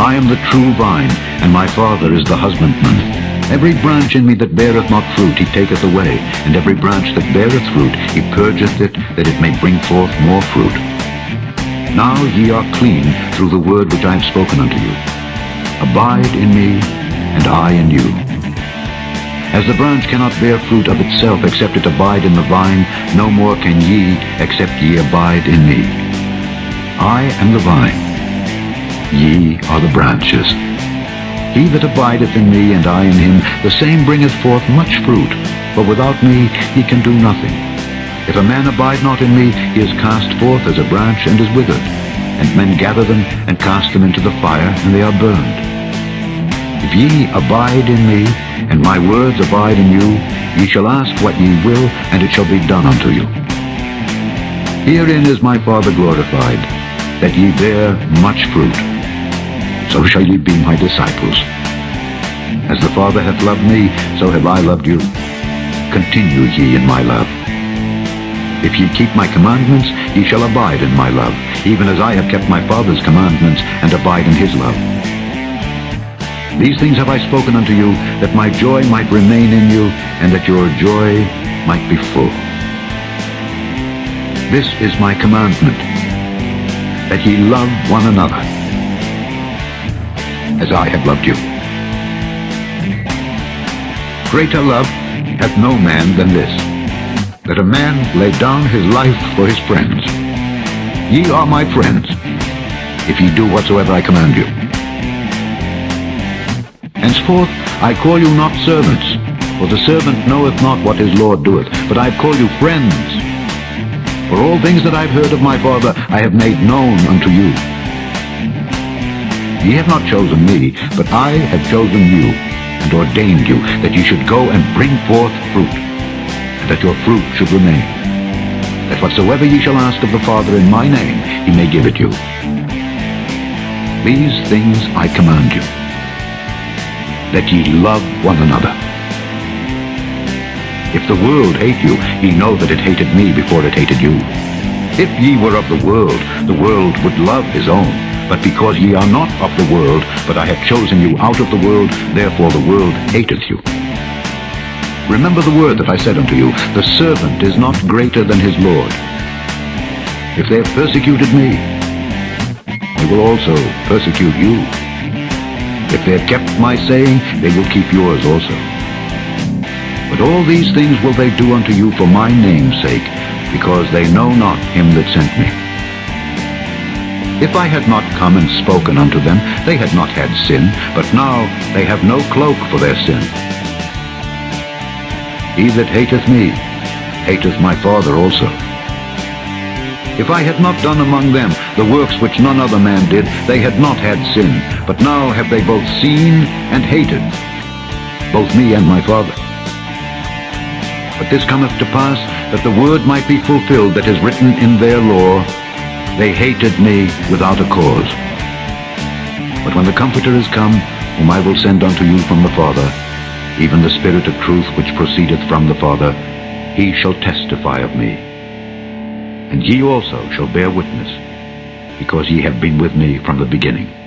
I am the true vine, and my Father is the husbandman. Every branch in me that beareth not fruit he taketh away, and every branch that beareth fruit he purgeth it, that it may bring forth more fruit. Now ye are clean through the word which I have spoken unto you. Abide in me, and I in you. As the branch cannot bear fruit of itself except it abide in the vine, no more can ye except ye abide in me. I am the vine, ye are the branches. He that abideth in me, and I in him, the same bringeth forth much fruit, for without me he can do nothing. If a man abide not in me, he is cast forth as a branch, and is withered, and men gather them, and cast them into the fire, and they are burned. If ye abide in me, and my words abide in you, ye shall ask what ye will, and it shall be done unto you. Herein is my Father glorified, that ye bear much fruit. So shall ye be my disciples. As the Father hath loved me, so have I loved you. Continue ye in my love. If ye keep my commandments, ye shall abide in my love, even as I have kept my Father's commandments, and abide in his love. These things have I spoken unto you, that my joy might remain in you, and that your joy might be full. This is my commandment, that ye love one another, as I have loved you. Greater love hath no man than this, that a man lay down his life for his friends. Ye are my friends, if ye do whatsoever I command you. Henceforth I call you not servants, for the servant knoweth not what his Lord doeth, but I call you friends. For all things that I have heard of my Father I have made known unto you. Ye have not chosen me, but I have chosen you, and ordained you, that ye should go and bring forth fruit, and that your fruit should remain, that whatsoever ye shall ask of the Father in my name, he may give it you. These things I command you, that ye love one another. If the world hate you, ye know that it hated me before it hated you. If ye were of the world would love his own. But because ye are not of the world, but I have chosen you out of the world, therefore the world hateth you. Remember the word that I said unto you, the servant is not greater than his Lord. If they have persecuted me, they will also persecute you. If they have kept my saying, they will keep yours also. But all these things will they do unto you for my name's sake, because they know not him that sent me. If I had not come and spoken unto them, they had not had sin, but now they have no cloak for their sin. He that hateth me, hateth my Father also. If I had not done among them the works which none other man did, they had not had sin, but now have they both seen and hated, both me and my Father. But this cometh to pass, that the word might be fulfilled that is written in their law, they hated me without a cause. But when the Comforter is come, whom I will send unto you from the Father, even the Spirit of truth which proceedeth from the Father, he shall testify of me. And ye also shall bear witness, because ye have been with me from the beginning.